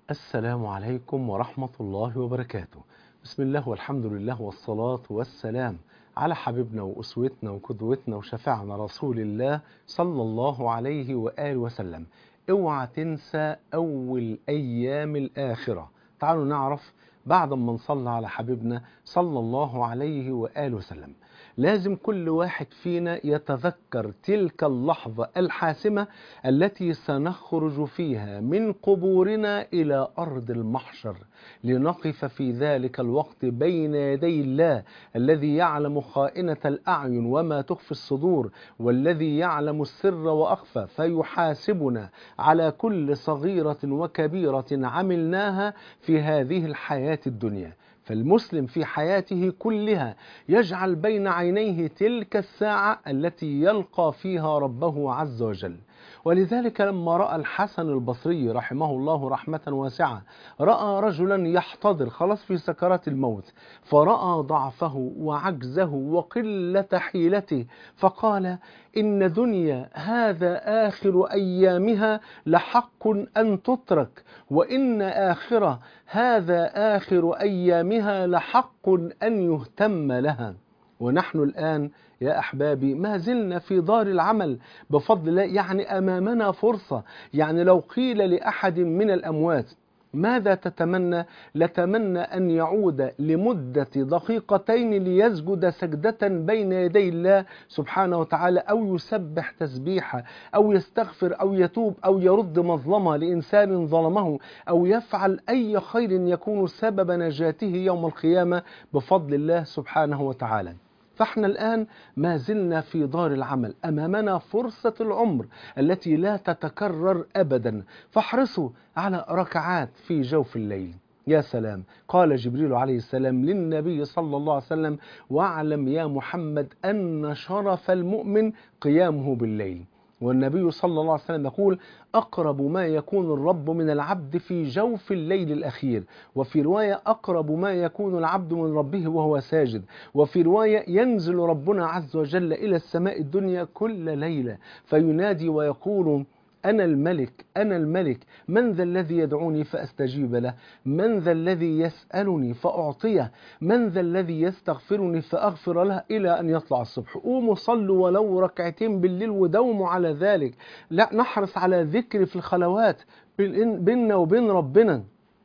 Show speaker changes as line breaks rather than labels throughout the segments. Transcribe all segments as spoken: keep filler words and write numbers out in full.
السلام عليكم ورحمة الله وبركاته. بسم الله والحمد لله والصلاة والسلام على حبيبنا وأسوتنا وقدوتنا وشفيعنا رسول الله صلى الله عليه وآله وسلم. اوعى تنسى أول أيام الآخرة. تعالوا نعرف بعد ما نصلى على حبيبنا صلى الله عليه وآله وسلم. لازم كل واحد فينا يتذكر تلك اللحظة الحاسمة التي سنخرج فيها من قبورنا إلى أرض المحشر، لنقف في ذلك الوقت بين يدي الله الذي يعلم خائنة الأعين وما تخفي الصدور، والذي يعلم السر وأخفى، فيحاسبنا على كل صغيرة وكبيرة عملناها في هذه الحياة الدنيا. فالمسلم في حياته كلها يجعل بين عينيه تلك الساعة التي يلقى فيها ربه عز وجل. ولذلك لما رأى الحسن البصري رحمه الله رحمة واسعة، رأى رجلا يحتضر خلاص في سكرات الموت، فرأى ضعفه وعجزه وقلة حيلته، فقال: إن دنيا هذا آخر أيامها لحق أن تترك، وإن آخرة هذا آخر أيامها لحق أن يهتم لها. ونحن الآن يا أحبابي ما زلنا في دار العمل بفضل الله، يعني أمامنا فرصة. يعني لو قيل لأحد من الأموات ماذا تتمنى؟ لتمنى أن يعود لمدة دقيقتين ليسجد سجدة بين يدي الله سبحانه وتعالى، أو يسبح تسبيحة، أو يستغفر، أو يتوب، أو يرد مظلمة لإنسان ظلمه، أو يفعل أي خير يكون سبب نجاته يوم القيامة بفضل الله سبحانه وتعالى. فاحنا الآن ما زلنا في دار العمل، أمامنا فرصة العمر التي لا تتكرر أبدا، فاحرصوا على ركعات في جوف الليل. يا سلام، قال جبريل عليه السلام للنبي صلى الله عليه وسلم: واعلم يا محمد أن شرف المؤمن قيامه بالليل. والنبي صلى الله عليه وسلم يقول: أقرب ما يكون الرب من العبد في جوف الليل الأخير. وفي رواية: أقرب ما يكون العبد من ربه وهو ساجد. وفي رواية: ينزل ربنا عز وجل إلى السماء الدنيا كل ليلة فينادي ويقول: أنا الملك أنا الملك، من ذا الذي يدعوني فأستجيب له؟ من ذا الذي يسألني فأعطيه؟ من ذا الذي يستغفرني فأغفر له؟ إلى أن يطلع الصبح. قوموا صلوا ولو ركعتين بالليل ودوموا على ذلك. لا نحرص على ذكر في الخلوات بيننا وبين ربنا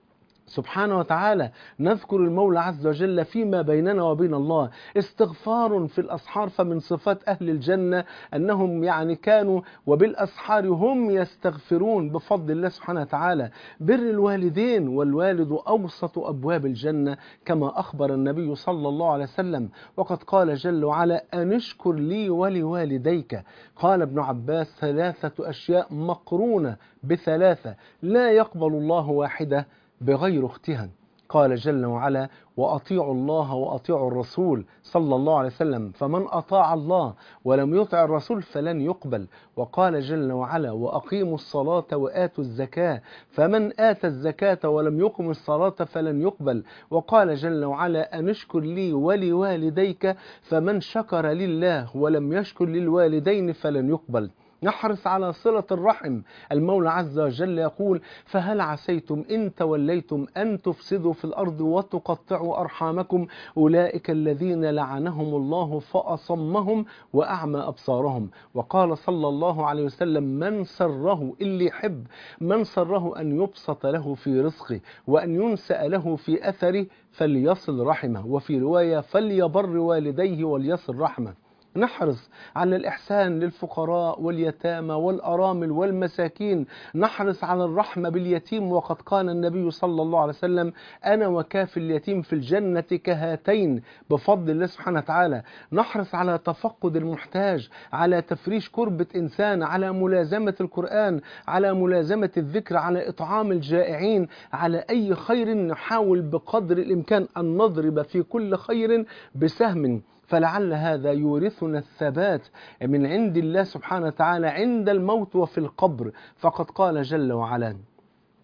سبحانه وتعالى، نذكر المولى عز وجل فيما بيننا وبين الله. استغفار في الأسحار، فمن صفات أهل الجنة أنهم يعني كانوا وبالأسحار هم يستغفرون بفضل الله سبحانه وتعالى. بر الوالدين، والوالد أوسط أبواب الجنة كما أخبر النبي صلى الله عليه وسلم. وقد قال جل وعلا: أن اشكر لي ولوالديك. قال ابن عباس: ثلاثة أشياء مقرونة بثلاثة لا يقبل الله واحدة بغير اختها. قال جل وعلا: وأطيعوا الله وأطيعوا الرسول صلى الله عليه وسلم، فمن أطاع الله ولم يطع الرسول فلن يقبل. وقال جل وعلا: وأقيموا الصلاة وآتوا الزكاة، فمن آتى الزكاة ولم يقم الصلاة فلن يقبل. وقال جل وعلا: أن اشكر لي ولوالديك، فمن شكر لله ولم يشكر للوالدين فلن يقبل. نحرص على صلة الرحم. المولى عز وجل يقول: فهل عسيتم إن توليتم أن تفسدوا في الأرض وتقطعوا أرحامكم، أولئك الذين لعنهم الله فأصمهم وأعمى أبصارهم. وقال صلى الله عليه وسلم: من سره، اللي يحب من سره أن يبسط له في رزقه وأن ينسأ له في أثره فليصل رحمه. وفي رواية: فليبر والديه وليصل رحمه. نحرص على الإحسان للفقراء واليتامى والأرامل والمساكين. نحرص على الرحمة باليتيم، وقد قال النبي صلى الله عليه وسلم: أنا وكافل اليتيم في الجنة كهاتين بفضل الله سبحانه وتعالى. نحرص على تفقد المحتاج، على تفريش كربة إنسان، على ملازمة القرآن، على ملازمة الذكر، على إطعام الجائعين، على أي خير نحاول بقدر الإمكان أن نضرب في كل خير بسهم، فلعل هذا يورثنا الثبات من عند الله سبحانه وتعالى عند الموت وفي القبر. فقد قال جل وعلا: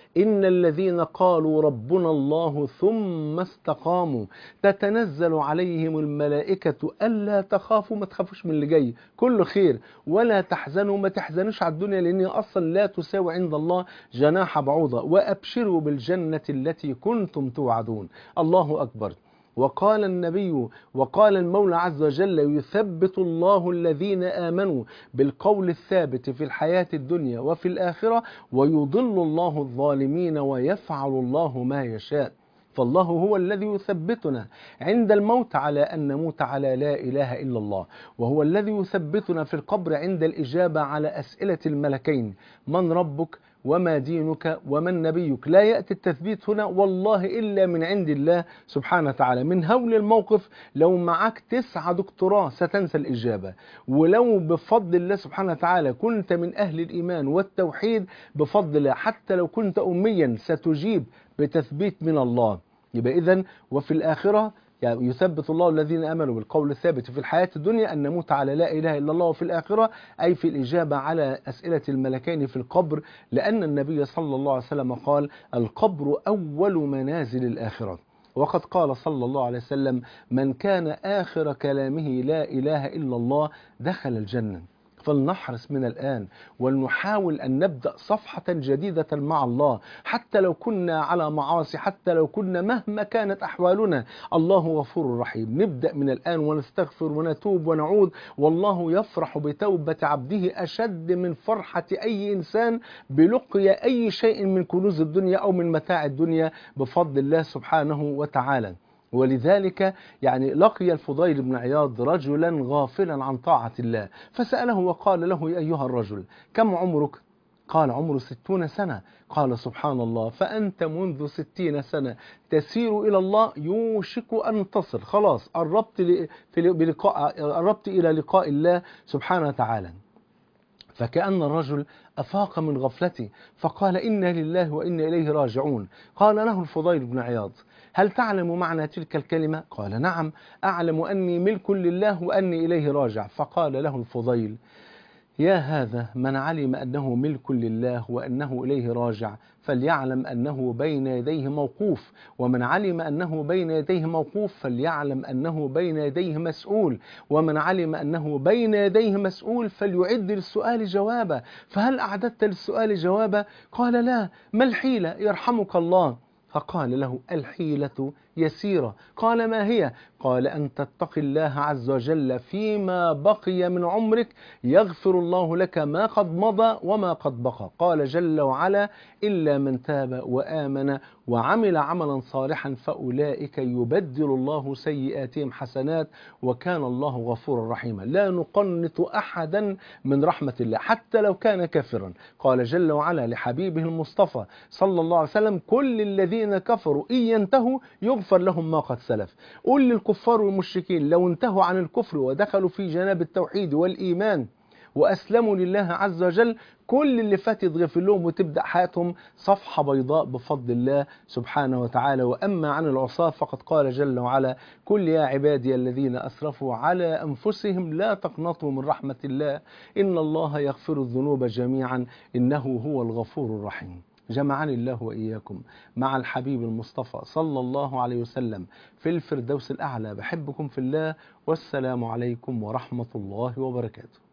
إن الذين قالوا ربنا الله ثم استقاموا تتنزل عليهم الملائكة ألا تخافوا، ما تخافوش من اللي جاي كله خير، ولا تحزنوا، ما تحزنوش على الدنيا لأن أصلا لا تساوي عند الله جناح بعوضة، وأبشروا بالجنة التي كنتم توعدون. الله أكبر. وقال النبي وقال المولى عز وجل: يثبت الله الذين آمنوا بالقول الثابت في الحياة الدنيا وفي الآخرة ويضل الله الظالمين ويفعل الله ما يشاء. فالله هو الذي يثبتنا عند الموت على أن نموت على لا إله إلا الله، وهو الذي يثبتنا في القبر عند الإجابة على أسئلة الملكين: من ربك وما دينك ومن نبيك. لا يأتي التثبيت هنا والله إلا من عند الله سبحانه وتعالى. من هول الموقف لو معك تسعة دكتوراه ستنسى الإجابة، ولو بفضل الله سبحانه وتعالى كنت من أهل الإيمان والتوحيد بفضل الله حتى لو كنت أميا ستجيب بتثبيت من الله. يبقى إذن وفي الآخرة يعني يثبت الله الذين آمنوا بالقول الثابت في الحياة الدنيا أن نموت على لا إله إلا الله، وفي الآخرة أي في الإجابة على أسئلة الملكين في القبر، لأن النبي صلى الله عليه وسلم قال: القبر أول منازل الآخرة. وقد قال صلى الله عليه وسلم: من كان آخر كلامه لا إله إلا الله دخل الجنة. فلنحرص من الآن ولنحاول أن نبدأ صفحة جديدة مع الله، حتى لو كنا على معاصي، حتى لو كنا مهما كانت أحوالنا، الله غفور رحيم. نبدأ من الآن ونستغفر ونتوب ونعود، والله يفرح بتوبة عبده أشد من فرحة أي إنسان بلقي أي شيء من كنوز الدنيا أو من متاع الدنيا بفضل الله سبحانه وتعالى. ولذلك يعني لقي الفضيل بن عياض رجلا غافلا عن طاعة الله، فسأله وقال له: يا أيها الرجل كم عمرك؟ قال: عمر ستون سنة. قال: سبحان الله، فأنت منذ ستين سنة تسير إلى الله، يوشك أن تصل، خلاص قربت, في بلقاء قربت إلى لقاء الله سبحانه وتعالى. فكأن الرجل أفاق من غفلته فقال: إنا لله وإنا إليه راجعون. قال له الفضيل بن عياض: هل تعلم معنى تلك الكلمة؟ قال: نعم، أعلم أني ملك لله وأني إليه راجع. فقال له الفضيل: يا هذا، من علم أنه ملك لله وأنه إليه راجع فليعلم أنه بين يديه موقوف، ومن علم أنه بين يديه موقوف فليعلم أنه بين يديه مسؤول، ومن علم أنه بين يديه مسؤول فليعد للسؤال جوابا. فهل أعددت للسؤال جوابا؟ قال: لا. ما الحيلة يرحمك الله؟ فقال له: الحيلة يسيرة. قال: ما هي؟ قال: أن تتقي الله عز وجل فيما بقي من عمرك يغفر الله لك ما قد مضى وما قد بقى. قال جل وعلا: إلا من تاب وآمن وعمل عملا صالحا فأولئك يبدل الله سيئاتهم حسنات وكان الله غفورا رحيما. لا نقنط أحدا من رحمة الله حتى لو كان كافرا. قال جل وعلا لحبيبه المصطفى صلى الله عليه وسلم: كل الذين كفروا إن ينتهوا يغفر لهم ما قد سلف. قل للكفار والمشركين لو انتهوا عن الكفر ودخلوا في جناب التوحيد والإيمان وأسلموا لله عز وجل، كل اللي فات يتغفر لهم وتبدأ حياتهم صفحة بيضاء بفضل الله سبحانه وتعالى. وأما عن العصاة فقد قال جل وعلا: قل يا عبادي الذين أسرفوا على أنفسهم لا تقنطوا من رحمة الله إن الله يغفر الذنوب جميعا إنه هو الغفور الرحيم. جمعني الله وإياكم مع الحبيب المصطفى صلى الله عليه وسلم في الفردوس الأعلى. بحبكم في الله، والسلام عليكم ورحمة الله وبركاته.